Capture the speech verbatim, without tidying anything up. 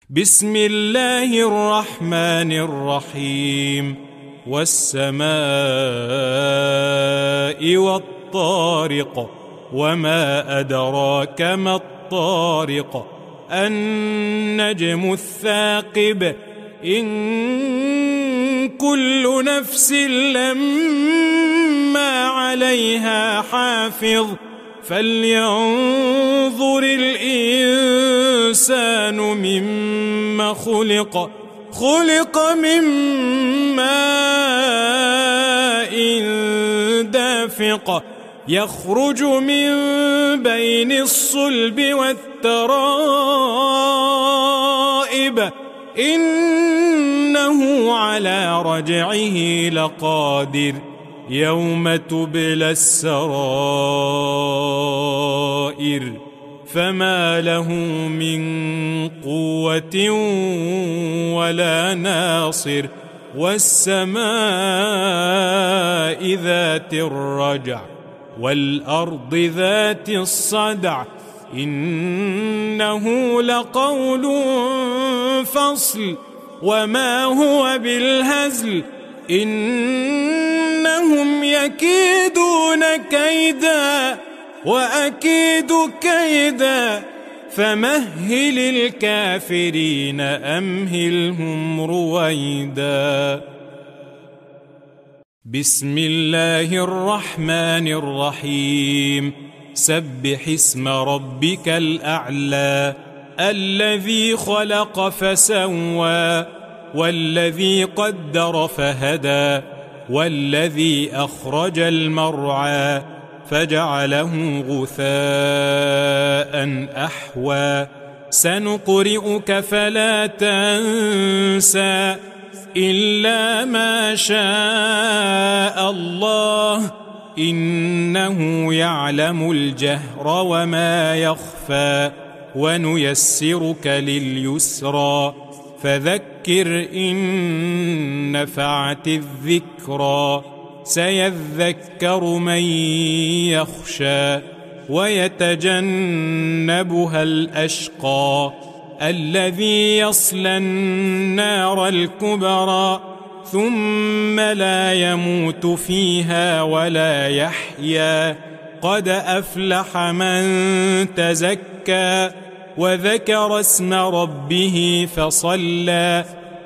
بسم الله الرحمن الرحيم والسماء والطارق وما أدراك ما الطارق النجم الثاقب إن كل نفس لما عليها حافظ فلينظر الإنسان مما خلق خلق من ماء دافق يخرج من بين الصلب والترائب إنه على رجعه لقادر يوم تبلى السرائر فما له من قوة ولا ناصر والسماء ذات الرجع والأرض ذات الصدع إنه لقول فصل وما هو بالهزل إنهم يكيدون كيدا وأكيد كيدا فمهل الكافرين أمهلهم رويدا. بسم الله الرحمن الرحيم سبح اسم ربك الأعلى الذي خلق فسوى والذي قدر فهدى والذي أخرج المرعى فجعله غثاء أحوى سنقرئك فلا تنسى إلا ما شاء الله إنه يعلم الجهر وما يخفى ونيسرك لليسرى فذكر إن نفعت الذكرى سيذكر من يخشى ويتجنبها الأشقى الذي يصلى النار الكبرى ثم لا يموت فيها ولا يحيا قد أفلح من تزكى وذكر اسم ربه فصلى